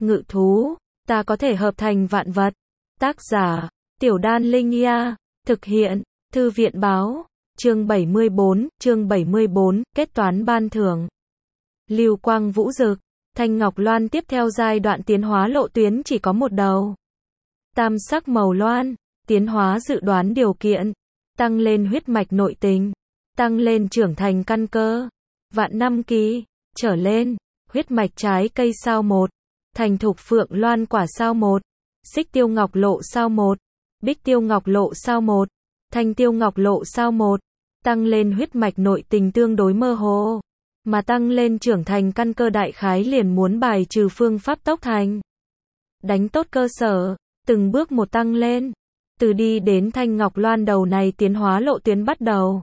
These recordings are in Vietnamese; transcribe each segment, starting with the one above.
Ngự thú, ta có thể hợp thành vạn vật. Tác giả, Tiểu Đan Linh Ia, thực hiện, Thư viện báo, chương 74, kết toán ban thưởng. Lưu quang vũ rực, Thanh Ngọc Loan tiếp theo giai đoạn tiến hóa lộ tuyến chỉ có một đầu. Tam sắc màu loan, tiến hóa dự đoán điều kiện, tăng lên huyết mạch nội tình, tăng lên trưởng thành căn cơ, vạn năm kỳ, trở lên, huyết mạch trái cây sao 1, thành thục phượng loan quả sao 1, xích tiêu ngọc lộ sao 1, bích tiêu ngọc lộ sao 1, thanh tiêu ngọc lộ sao 1, tăng lên huyết mạch nội tình tương đối mơ hồ, mà tăng lên trưởng thành căn cơ đại khái liền muốn bài trừ phương pháp tốc thành. Đánh tốt cơ sở, từng bước một tăng lên, từ đi đến Thanh Ngọc Loan đầu này tiến hóa lộ tuyến bắt đầu.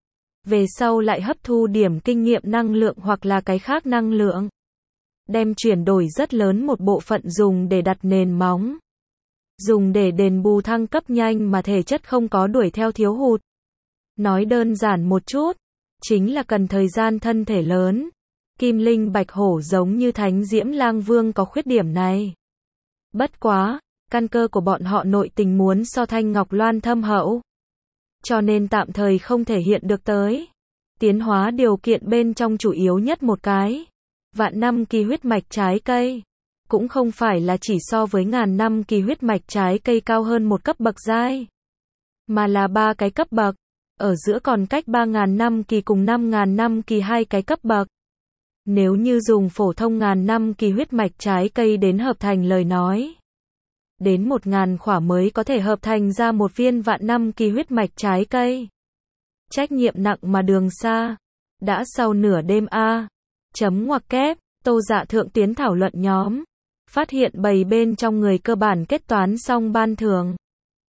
Về sau lại hấp thu điểm kinh nghiệm năng lượng hoặc là cái khác năng lượng. Đem chuyển đổi rất lớn một bộ phận dùng để đặt nền móng. Dùng để đền bù thăng cấp nhanh mà thể chất không có đuổi theo thiếu hụt. Nói đơn giản một chút, chính là cần thời gian thân thể lớn. Kim Linh Bạch Hổ giống như Thánh Diễm Lang Vương có khuyết điểm này. Bất quá, căn cơ của bọn họ nội tình muốn so Thanh Ngọc Loan thâm hậu. Cho nên tạm thời không thể hiện được tới. Tiến hóa điều kiện bên trong chủ yếu nhất một cái. Vạn năm kỳ huyết mạch trái cây. Cũng không phải là chỉ so với ngàn năm kỳ huyết mạch trái cây cao hơn một cấp bậc giai. Mà là 3 cái cấp bậc. Ở giữa còn cách 3.000 năm kỳ cùng 5.000 năm kỳ 2 cái cấp bậc. Nếu như dùng phổ thông ngàn năm kỳ huyết mạch trái cây đến hợp thành lời nói. Đến 1.000 khỏa mới có thể hợp thành ra một viên vạn năm kỳ huyết mạch trái cây. Trách nhiệm nặng mà đường xa. Đã sau nửa đêm chấm ngoặc kép, Tô Dạ thượng tiến thảo luận nhóm. Phát hiện bầy bên trong người cơ bản kết toán xong ban thưởng.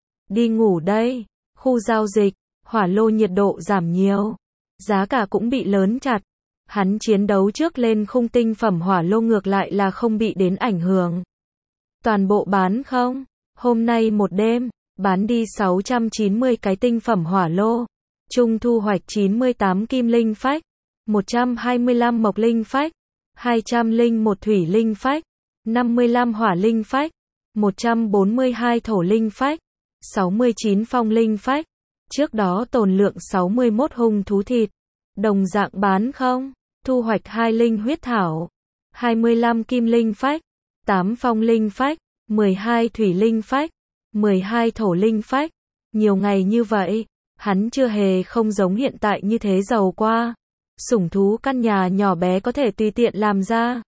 Đi ngủ đây, khu giao dịch, hỏa lô nhiệt độ giảm nhiều. Giá cả cũng bị lớn chặt. Hắn chiến đấu trước lên khung tinh phẩm hỏa lô ngược lại là không bị đến ảnh hưởng. Toàn bộ bán không? Hôm nay một đêm, bán đi 690 cái tinh phẩm hỏa lô. Chung thu hoạch 98 kim linh phách, 125 mộc linh phách, 201 thủy linh phách, 55 hỏa linh phách, 142 thổ linh phách, 69 phong linh phách. Trước đó tồn lượng 61 hung thú thịt. Đồng dạng bán không? Thu hoạch 2 linh huyết thảo, 25 kim linh phách, 8 phong linh phách, 12 thủy linh phách, 12 thổ linh phách. Nhiều ngày như vậy, hắn chưa hề không giống hiện tại như thế giàu qua. Sủng thú căn nhà nhỏ bé có thể tùy tiện làm ra.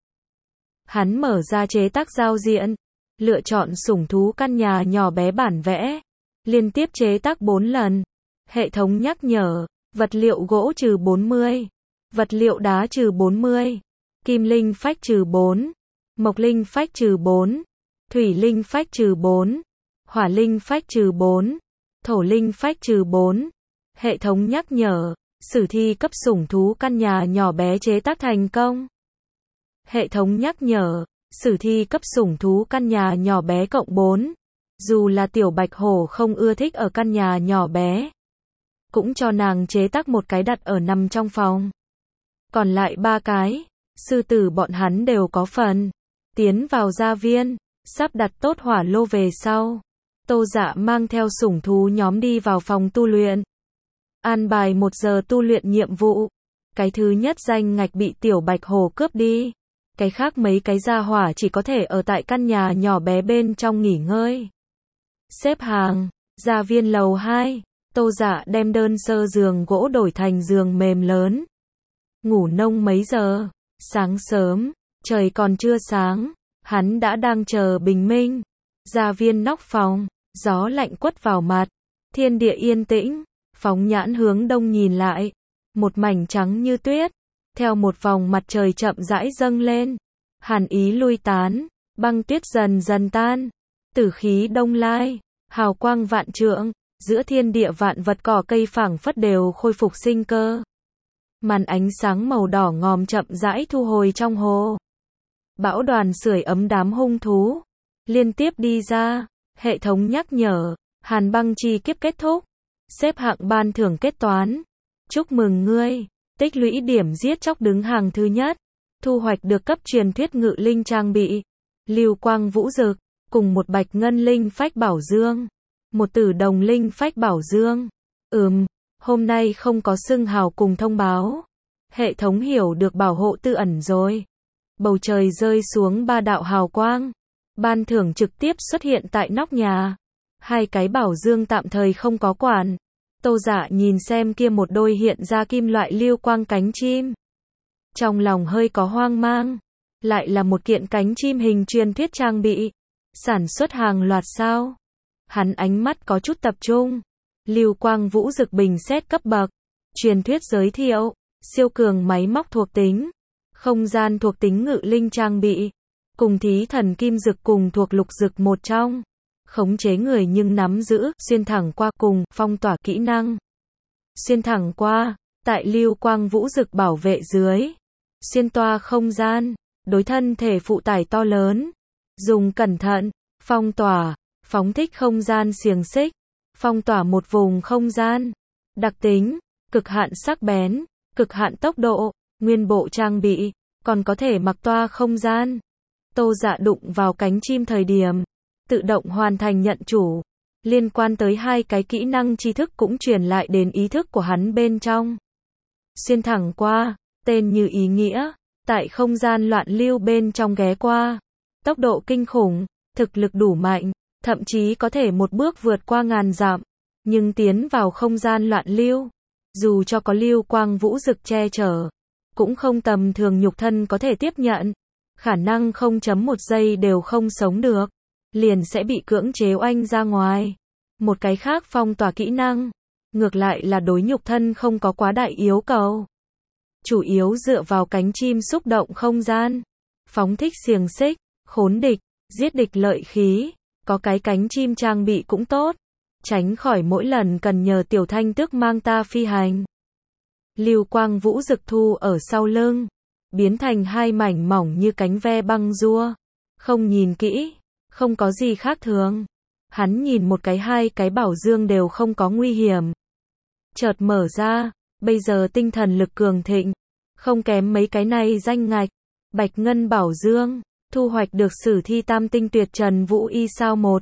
Hắn mở ra chế tác giao diện, lựa chọn sủng thú căn nhà nhỏ bé bản vẽ, liên tiếp chế tác 4 lần. Hệ thống nhắc nhở, vật liệu gỗ trừ 40, vật liệu đá trừ 40, kim linh phách trừ 4, mộc linh phách trừ 4, thủy linh phách trừ 4, hỏa linh phách trừ 4, thổ linh phách trừ 4. Hệ thống nhắc nhở, sử thi cấp sủng thú căn nhà nhỏ bé chế tác thành công. Hệ thống nhắc nhở, sử thi cấp sủng thú căn nhà nhỏ bé cộng 4. Dù là tiểu bạch hổ không ưa thích ở căn nhà nhỏ bé, cũng cho nàng chế tác một cái đặt ở nằm trong phòng. Còn lại 3 cái, sư tử bọn hắn đều có phần. Tiến vào gia viên, sắp đặt tốt hỏa lô về sau. Tô Dạ mang theo sủng thú nhóm đi vào phòng tu luyện. An bài 1 giờ tu luyện nhiệm vụ. Cái thứ nhất danh ngạch bị tiểu bạch hổ cướp đi. Cái khác mấy cái gia hỏa chỉ có thể ở tại căn nhà nhỏ bé bên trong nghỉ ngơi. Xếp hàng, gia viên lầu 2. Tô Dạ đem đơn sơ giường gỗ đổi thành giường mềm lớn. Ngủ nông mấy giờ? Sáng sớm, trời còn chưa sáng, hắn đã đang chờ bình minh. Gia viên nóc phòng, gió lạnh quất vào mặt, thiên địa yên tĩnh, phóng nhãn hướng đông nhìn lại, một mảnh trắng như tuyết, theo một vòng mặt trời chậm rãi dâng lên, hàn ý lui tán, băng tuyết dần dần tan, tử khí đông lai, hào quang vạn trượng. Giữa thiên địa vạn vật cỏ cây phảng phất đều khôi phục sinh cơ. Màn ánh sáng màu đỏ ngòm chậm rãi thu hồi trong hồ. Bão đoàn sưởi ấm đám hung thú. Liên tiếp đi ra. Hệ thống nhắc nhở. Hàn băng chi kiếp kết thúc. Xếp hạng ban thưởng kết toán. Chúc mừng ngươi. Tích lũy điểm giết chóc đứng hàng thứ nhất. Thu hoạch được cấp truyền thuyết ngự linh trang bị. Lưu quang vũ dực, cùng một bạch ngân linh phách bảo dương, một tử đồng linh phách bảo dương. Hôm nay không có xưng hào cùng thông báo. Hệ thống hiểu được bảo hộ tư ẩn rồi. Bầu trời rơi xuống 3 đạo hào quang. Ban thưởng trực tiếp xuất hiện tại nóc nhà. 2 cái bảo dương tạm thời không có quản. Tô Dạ nhìn xem kia một đôi hiện ra kim loại lưu quang cánh chim. Trong lòng hơi có hoang mang. Lại là một kiện cánh chim hình truyền thuyết trang bị. Sản xuất hàng loạt sao? Hắn ánh mắt có chút tập trung. Lưu quang vũ dực bình xét cấp bậc. Truyền thuyết giới thiệu. Siêu cường máy móc thuộc tính. Không gian thuộc tính ngự linh trang bị. Cùng thí thần kim dực cùng thuộc lục dực một trong. Khống chế người nhưng nắm giữ, xuyên thẳng qua cùng, phong tỏa kỹ năng. Xuyên thẳng qua, tại lưu quang vũ dực bảo vệ dưới. Xuyên toa không gian, đối thân thể phụ tải to lớn. Dùng cẩn thận, phong tỏa, phóng thích không gian xiềng xích. Phong tỏa một vùng không gian. Đặc tính, cực hạn sắc bén, cực hạn tốc độ, nguyên bộ trang bị, còn có thể mặc toa không gian. Tô Dạ đụng vào cánh chim thời điểm, tự động hoàn thành nhận chủ. Liên quan tới 2 cái kỹ năng tri thức cũng truyền lại đến ý thức của hắn bên trong. Xuyên thẳng qua, tên như ý nghĩa, tại không gian loạn lưu bên trong ghé qua. Tốc độ kinh khủng, thực lực đủ mạnh, thậm chí có thể một bước vượt qua ngàn dặm, nhưng tiến vào không gian loạn lưu, dù cho có lưu quang vũ dực che chở, cũng không tầm thường nhục thân có thể tiếp nhận, khả năng 0.1 giây đều không sống được, liền sẽ bị cưỡng chế oanh ra ngoài. Một cái khác phong tỏa kỹ năng, ngược lại là đối nhục thân không có quá đại yêu cầu. Chủ yếu dựa vào cánh chim xúc động không gian, phóng thích xiềng xích, khốn địch, giết địch lợi khí, có cái cánh chim trang bị cũng tốt, tránh khỏi mỗi lần cần nhờ tiểu thanh tước mang ta phi hành. Lưu quang vũ dực thu ở sau lưng, biến thành 2 mảnh mỏng như cánh ve băng rua. Không nhìn kỹ, không có gì khác thường. Hắn nhìn một cái 2 cái bảo dương đều không có nguy hiểm. Chợt mở ra, bây giờ tinh thần lực cường thịnh, không kém mấy cái này danh ngạch. Bạch ngân bảo dương, thu hoạch được sử thi tam tinh tuyệt trần vũ y sao 1.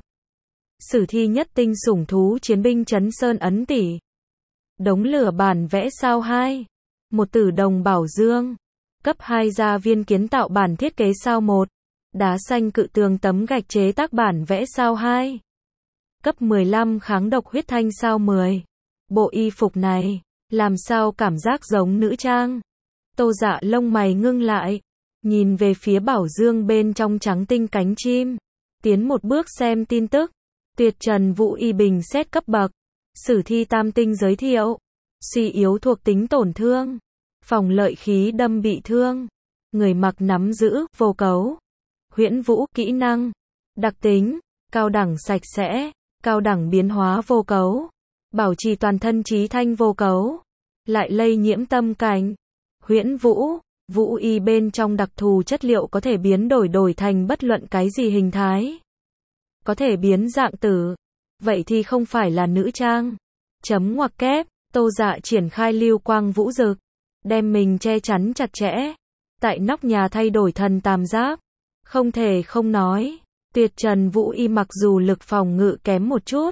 Sử thi nhất tinh sủng thú chiến binh Trấn Sơn ấn tỷ. Đống lửa bản vẽ sao 2. Một tử đồng bảo dương. Cấp 2 gia viên kiến tạo bản thiết kế sao 1. Đá xanh cự tường tấm gạch chế tác bản vẽ sao 2. Cấp 15 kháng độc huyết thanh sao 10. Bộ y phục này, làm sao cảm giác giống nữ trang. Tô Dạ lông mày ngưng lại, nhìn về phía bảo dương bên trong trắng tinh cánh chim. Tiến một bước xem tin tức. Tuyệt trần vũ y bình xét cấp bậc. Sử thi tam tinh giới thiệu. Suy yếu thuộc tính tổn thương. Phòng lợi khí đâm bị thương. Người mặc nắm giữ, vô cấu. Huyễn vũ, kỹ năng. Đặc tính, cao đẳng sạch sẽ, cao đẳng biến hóa vô cấu. Bảo trì toàn thân trí thanh vô cấu. Lại lây nhiễm tâm cảnh. Huyễn vũ, vũ y bên trong đặc thù chất liệu có thể biến đổi thành bất luận cái gì hình thái. Có thể biến dạng tử. Vậy thì không phải là nữ trang. Chấm ngoặc kép, Tô Dạ triển khai lưu quang vũ dực. Đem mình che chắn chặt chẽ. Tại nóc nhà thay đổi thần tam giáp. Không thể không nói. Tuyệt trần vũ y mặc dù lực phòng ngự kém một chút.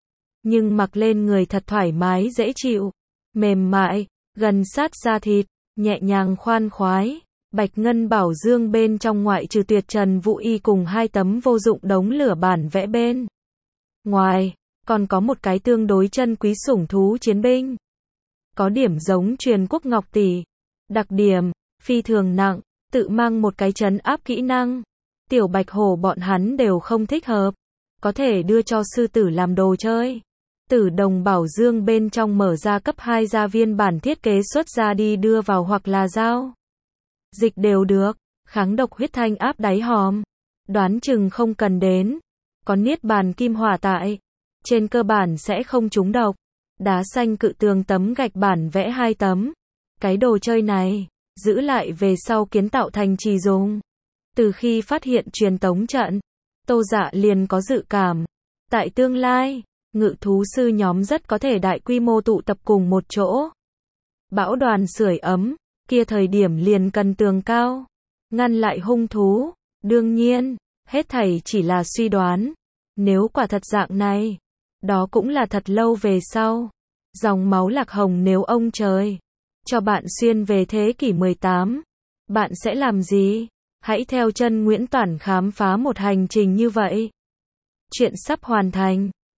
Nhưng mặc lên người thật thoải mái dễ chịu. Mềm mại, gần sát da thịt, nhẹ nhàng khoan khoái. Bạch ngân bảo dương bên trong ngoại trừ tuyệt trần vũ y cùng 2 tấm vô dụng đống lửa bản vẽ bên ngoài, còn có một cái tương đối chân quý sủng thú chiến binh. Có điểm giống truyền quốc ngọc tỷ. Đặc điểm, phi thường nặng, tự mang một cái trấn áp kỹ năng. Tiểu bạch hổ bọn hắn đều không thích hợp. Có thể đưa cho sư tử làm đồ chơi. Tử đồng bảo dương bên trong mở ra cấp 2 gia viên bản thiết kế xuất ra đi đưa vào hoặc là giao dịch đều được. Kháng độc huyết thanh áp đáy hòm. Đoán chừng không cần đến. Có niết bàn kim hỏa tại. Trên cơ bản sẽ không trúng độc. Đá xanh cự tường tấm gạch bản vẽ 2 tấm. Cái đồ chơi này, giữ lại về sau kiến tạo thành trì dùng. Từ khi phát hiện truyền tống trận, Tô Dạ liền có dự cảm. Tại tương lai, ngự thú sư nhóm rất có thể đại quy mô tụ tập cùng một chỗ. Bão đoàn sưởi ấm, kia thời điểm liền cần tường cao. Ngăn lại hung thú. Đương nhiên, Hết thảy chỉ là suy đoán. Nếu quả thật dạng này, đó cũng là thật lâu về sau. Dòng máu Lạc Hồng nếu ông trời cho bạn xuyên về thế kỷ 18, bạn sẽ làm gì? Hãy theo chân Nguyễn Toản khám phá một hành trình như vậy. Chuyện sắp hoàn thành.